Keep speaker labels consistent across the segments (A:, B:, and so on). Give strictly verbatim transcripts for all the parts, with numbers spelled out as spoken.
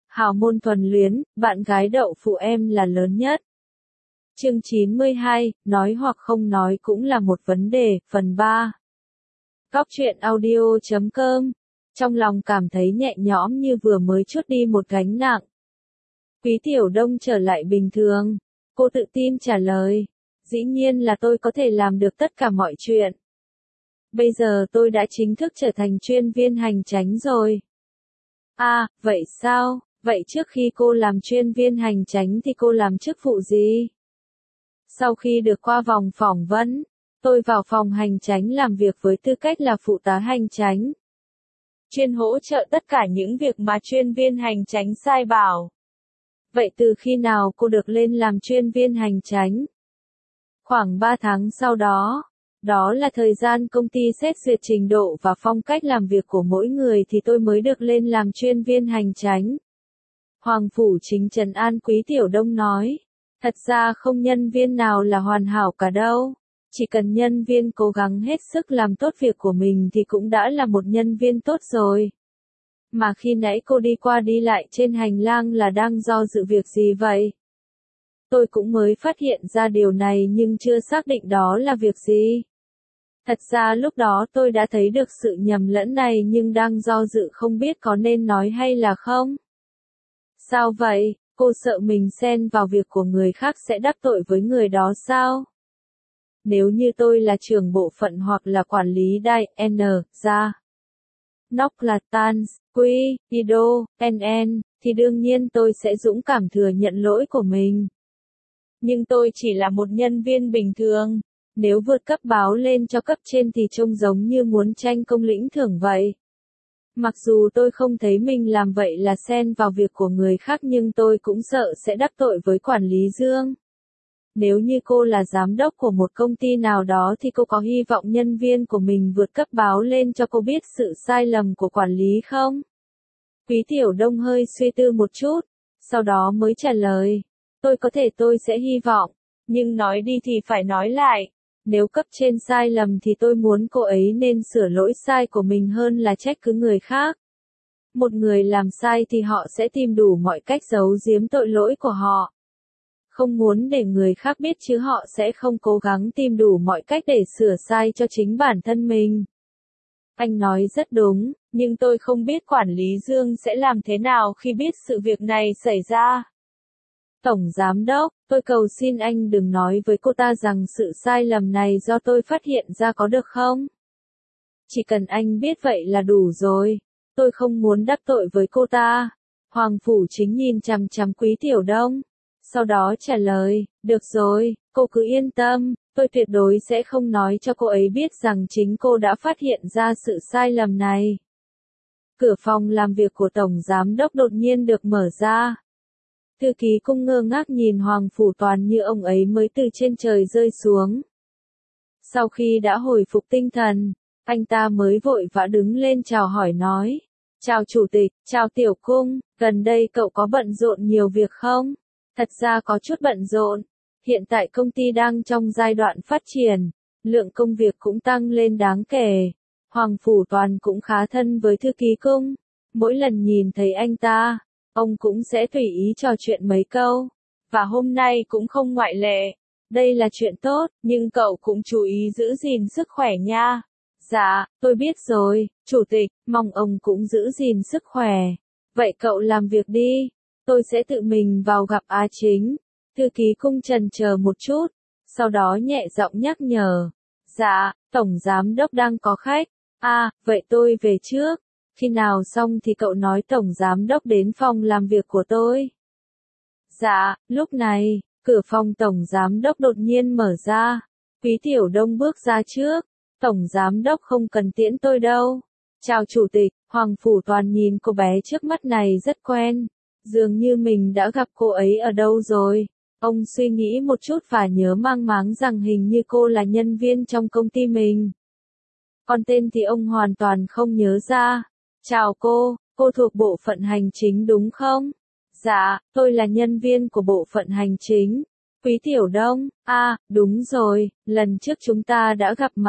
A: Hào môn thuần luyến, bạn gái đậu phụ em là lớn nhất. Chương chín mươi hai, nói hoặc không nói cũng là một vấn đề, phần ba. Góc truyện audio chấm com. Trong lòng cảm thấy nhẹ nhõm như vừa mới trút đi một gánh nặng. Quý Tiểu Đông trở lại bình thường. Cô tự tin trả lời. Dĩ nhiên là tôi có thể làm được tất cả mọi chuyện. Bây giờ tôi đã chính thức trở thành chuyên viên hành chánh rồi. À, vậy sao? Vậy trước khi cô làm chuyên viên hành chánh thì cô làm chức vụ gì? Sau khi được qua vòng phỏng vấn, tôi vào phòng hành chánh làm việc với tư cách là phụ tá hành chánh. Chuyên hỗ trợ tất cả những việc mà chuyên viên hành chánh sai bảo. Vậy từ khi nào cô được lên làm chuyên viên hành chánh? Khoảng ba tháng sau đó. Đó là thời gian công ty xét duyệt trình độ và phong cách làm việc của mỗi người thì tôi mới được lên làm chuyên viên hành chánh. Hoàng Phủ Chính trấn an Quý Tiểu Đông nói. Thật ra không nhân viên nào là hoàn hảo cả đâu. Chỉ cần nhân viên cố gắng hết sức làm tốt việc của mình thì cũng đã là một nhân viên tốt rồi. Mà khi nãy cô đi qua đi lại trên hành lang là đang do dự việc gì vậy? Tôi cũng mới phát hiện ra điều này nhưng chưa xác định đó là việc gì. Thật ra lúc đó tôi đã thấy được sự nhầm lẫn này nhưng đang do dự không biết có nên nói hay là không. Sao vậy? Cô sợ mình xen vào việc của người khác sẽ đắc tội với người đó sao? Nếu như tôi là trưởng bộ phận hoặc là quản lý đài N, ra, Nóc là Tans, Quy, Ido, en en, thì đương nhiên tôi sẽ dũng cảm thừa nhận lỗi của mình. Nhưng tôi chỉ là một nhân viên bình thường. Nếu vượt cấp báo lên cho cấp trên thì trông giống như muốn tranh công lĩnh thưởng vậy. Mặc dù tôi không thấy mình làm vậy là xen vào việc của người khác nhưng tôi cũng sợ sẽ đắc tội với quản lý Dương. Nếu như cô là giám đốc của một công ty nào đó thì cô có hy vọng nhân viên của mình vượt cấp báo lên cho cô biết sự sai lầm của quản lý không? Quý Tiểu Đông hơi suy tư một chút, sau đó mới trả lời. Tôi có thể tôi sẽ hy vọng, nhưng nói đi thì phải nói lại. Nếu cấp trên sai lầm thì tôi muốn cô ấy nên sửa lỗi sai của mình hơn là trách cứ người khác. Một người làm sai thì họ sẽ tìm đủ mọi cách giấu giếm tội lỗi của họ. Không muốn để người khác biết chứ họ sẽ không cố gắng tìm đủ mọi cách để sửa sai cho chính bản thân mình. Anh nói rất đúng, nhưng tôi không biết quản lý Dương sẽ làm thế nào khi biết sự việc này xảy ra. Tổng Giám Đốc, tôi cầu xin anh đừng nói với cô ta rằng sự sai lầm này do tôi phát hiện ra có được không? Chỉ cần anh biết vậy là đủ rồi. Tôi không muốn đắc tội với cô ta. Hoàng Phủ Chính nhìn chằm chằm Quý Tiểu Đông. Sau đó trả lời, được rồi, cô cứ yên tâm, tôi tuyệt đối sẽ không nói cho cô ấy biết rằng chính cô đã phát hiện ra sự sai lầm này. Cửa phòng làm việc của Tổng Giám Đốc đột nhiên được mở ra. Thư ký Cung ngơ ngác nhìn Hoàng Phủ Toàn như ông ấy mới từ trên trời rơi xuống. Sau khi đã hồi phục tinh thần, anh ta mới vội vã đứng lên chào hỏi nói. Chào Chủ tịch, chào Tiểu Cung, gần đây cậu có bận rộn nhiều việc không? Thật ra có chút bận rộn. Hiện tại công ty đang trong giai đoạn phát triển, lượng công việc cũng tăng lên đáng kể. Hoàng Phủ Toàn cũng khá thân với thư ký Cung. Mỗi lần nhìn thấy anh ta, ông cũng sẽ tùy ý trò chuyện mấy câu, và hôm nay cũng không ngoại lệ. Đây là chuyện tốt, nhưng cậu cũng chú ý giữ gìn sức khỏe nha. Dạ, tôi biết rồi, Chủ tịch, mong ông cũng giữ gìn sức khỏe. Vậy cậu làm việc đi, tôi sẽ tự mình vào gặp Á Chính. Thư ký Cung chần chờ một chút, sau đó nhẹ giọng nhắc nhở. Dạ, Tổng Giám Đốc đang có khách. À, vậy tôi về trước. Khi nào xong thì cậu nói Tổng Giám Đốc đến phòng làm việc của tôi. Dạ, lúc này, cửa phòng Tổng Giám Đốc đột nhiên mở ra. Quý Tiểu Đông bước ra trước. Tổng Giám Đốc không cần tiễn tôi đâu. Chào Chủ tịch, Hoàng Phủ Toàn nhìn cô bé trước mắt này rất quen. Dường như mình đã gặp cô ấy ở đâu rồi. Ông suy nghĩ một chút và nhớ mang máng rằng hình như cô là nhân viên trong công ty mình. Còn tên thì ông hoàn toàn không nhớ ra. Chào cô, cô thuộc bộ phận hành chính đúng không? Dạ, tôi là nhân viên của bộ phận hành chính. Quý Tiểu Đông, à, đúng rồi, lần trước chúng ta đã gặp mặt.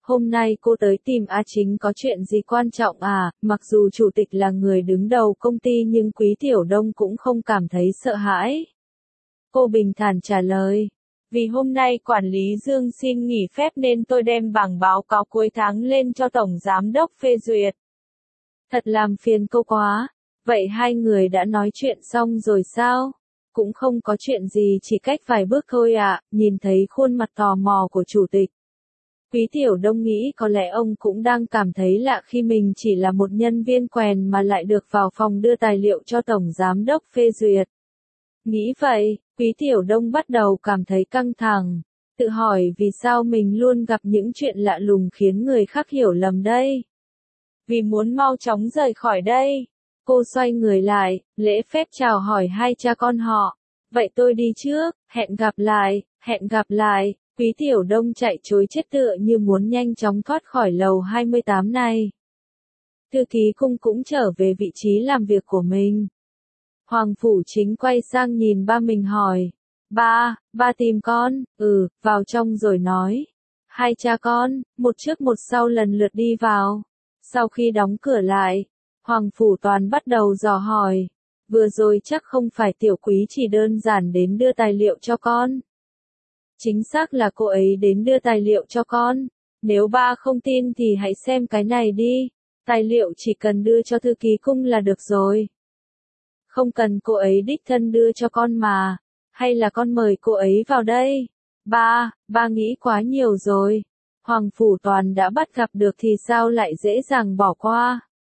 A: hôm nay cô tới tìm A Chính có chuyện gì quan trọng à? Mặc dù chủ tịch là người đứng đầu công ty nhưng Quý Tiểu Đông cũng không cảm thấy sợ hãi. Cô bình thản trả lời. Vì hôm nay quản lý Dương xin nghỉ phép nên tôi đem bảng báo cáo cuối tháng lên cho Tổng Giám đốc phê duyệt. Thật làm phiền cô quá. Vậy hai người đã nói chuyện xong rồi sao? Cũng không có chuyện gì, chỉ cách vài bước thôi ạ. Nhìn thấy khuôn mặt tò mò của chủ tịch. Quý Tiểu Đông nghĩ có lẽ ông cũng đang cảm thấy lạ khi mình chỉ là một nhân viên quèn mà lại được vào phòng đưa tài liệu cho Tổng Giám đốc phê duyệt. Nghĩ vậy, Quý Tiểu Đông bắt đầu cảm thấy căng thẳng, tự hỏi vì sao mình luôn gặp những chuyện lạ lùng khiến người khác hiểu lầm đây. Vì muốn mau chóng rời khỏi đây, cô xoay người lại, lễ phép chào hỏi hai cha con họ. Vậy tôi đi trước, hẹn gặp lại, hẹn gặp lại. Quý Tiểu Đông chạy trối chết tựa như muốn nhanh chóng thoát khỏi lầu hai mươi tám này. Thư ký cung cũng trở về vị trí làm việc của mình. Hoàng Phủ Chính quay sang nhìn ba mình hỏi. Ba, ba tìm con, ừ, vào trong rồi nói. Hai cha con, một trước một sau lần lượt đi vào. Sau khi đóng cửa lại, Hoàng Phủ Toàn bắt đầu dò hỏi. Vừa rồi chắc không phải Tiểu Quý chỉ đơn giản đến đưa tài liệu cho con. Chính xác là cô ấy đến đưa tài liệu cho con. Nếu ba không tin thì hãy xem cái này đi. Tài liệu chỉ cần đưa cho thư ký cung là được rồi. Không cần cô ấy đích thân đưa cho con mà. Hay là con mời cô ấy vào đây? Ba, ba nghĩ quá nhiều rồi. Hoàng Phủ Toàn đã bắt gặp được thì sao lại dễ dàng bỏ qua.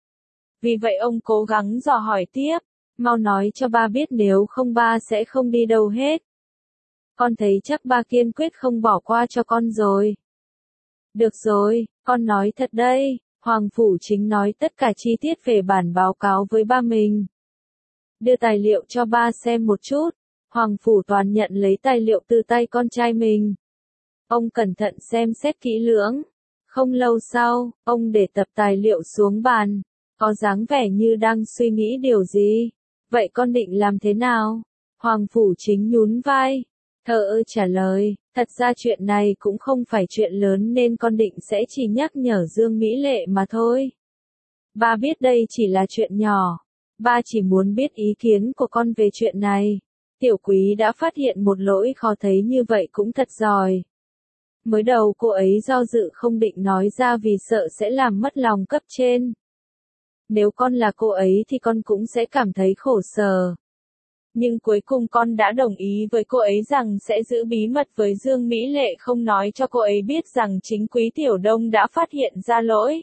A: Vì vậy ông cố gắng dò hỏi tiếp. Mau nói cho ba biết nếu không ba sẽ không đi đâu hết. Con thấy chắc ba kiên quyết không bỏ qua cho con rồi. Được rồi, con nói thật đây. Hoàng Phủ Chính nói tất cả chi tiết về bản báo cáo với ba mình. Đưa tài liệu cho ba xem một chút. Hoàng Phủ Toàn nhận lấy tài liệu từ tay con trai mình. Ông cẩn thận xem xét kỹ lưỡng. Không lâu sau, ông để tập tài liệu xuống bàn. Có dáng vẻ như đang suy nghĩ điều gì. Vậy con định làm thế nào? Hoàng Phủ Chính nhún vai. Thờ ơ trả lời, thật ra chuyện này cũng không phải chuyện lớn nên con định sẽ chỉ nhắc nhở Dương Mỹ Lệ mà thôi. Ba biết đây chỉ là chuyện nhỏ. Ba chỉ muốn biết ý kiến của con về chuyện này. Tiểu Quý đã phát hiện một lỗi khó thấy như vậy cũng thật giỏi. Mới đầu cô ấy do dự không định nói ra vì sợ sẽ làm mất lòng cấp trên. Nếu con là cô ấy thì con cũng sẽ cảm thấy khổ sở. Nhưng cuối cùng con đã đồng ý với cô ấy rằng sẽ giữ bí mật với Dương Mỹ Lệ, không nói cho cô ấy biết rằng chính Quý Tiểu Đông đã phát hiện ra lỗi.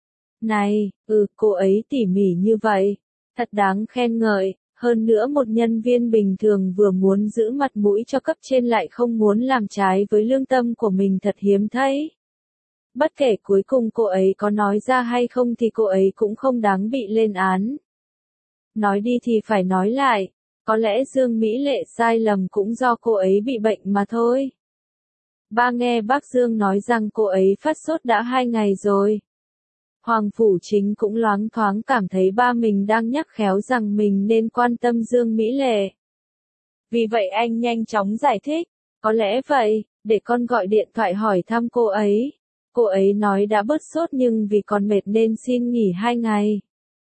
A: Này, ừ, cô ấy tỉ mỉ như vậy. Thật đáng khen ngợi. Hơn nữa một nhân viên bình thường vừa muốn giữ mặt mũi cho cấp trên lại không muốn làm trái với lương tâm của mình thật hiếm thấy. Bất kể cuối cùng cô ấy có nói ra hay không thì cô ấy cũng không đáng bị lên án. Nói đi thì phải nói lại. Có lẽ Dương Mỹ Lệ sai lầm cũng do cô ấy bị bệnh mà thôi. Ba nghe bác Dương nói rằng cô ấy phát sốt đã hai ngày rồi. Hoàng Phủ Chính cũng loáng thoáng cảm thấy ba mình đang nhắc khéo rằng mình nên quan tâm Dương Mỹ Lệ. Vì vậy anh nhanh chóng giải thích. Có lẽ vậy, để con gọi điện thoại hỏi thăm cô ấy. Cô ấy nói đã bớt sốt nhưng vì còn mệt nên xin nghỉ hai ngày.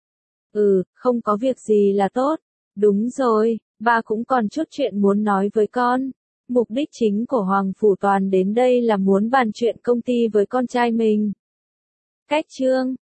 A: Ừ, không có việc gì là tốt. Đúng rồi, ba cũng còn chút chuyện muốn nói với con. Mục đích chính của Hoàng Phủ Toàn đến đây là muốn bàn chuyện công ty với con trai mình. Cách chương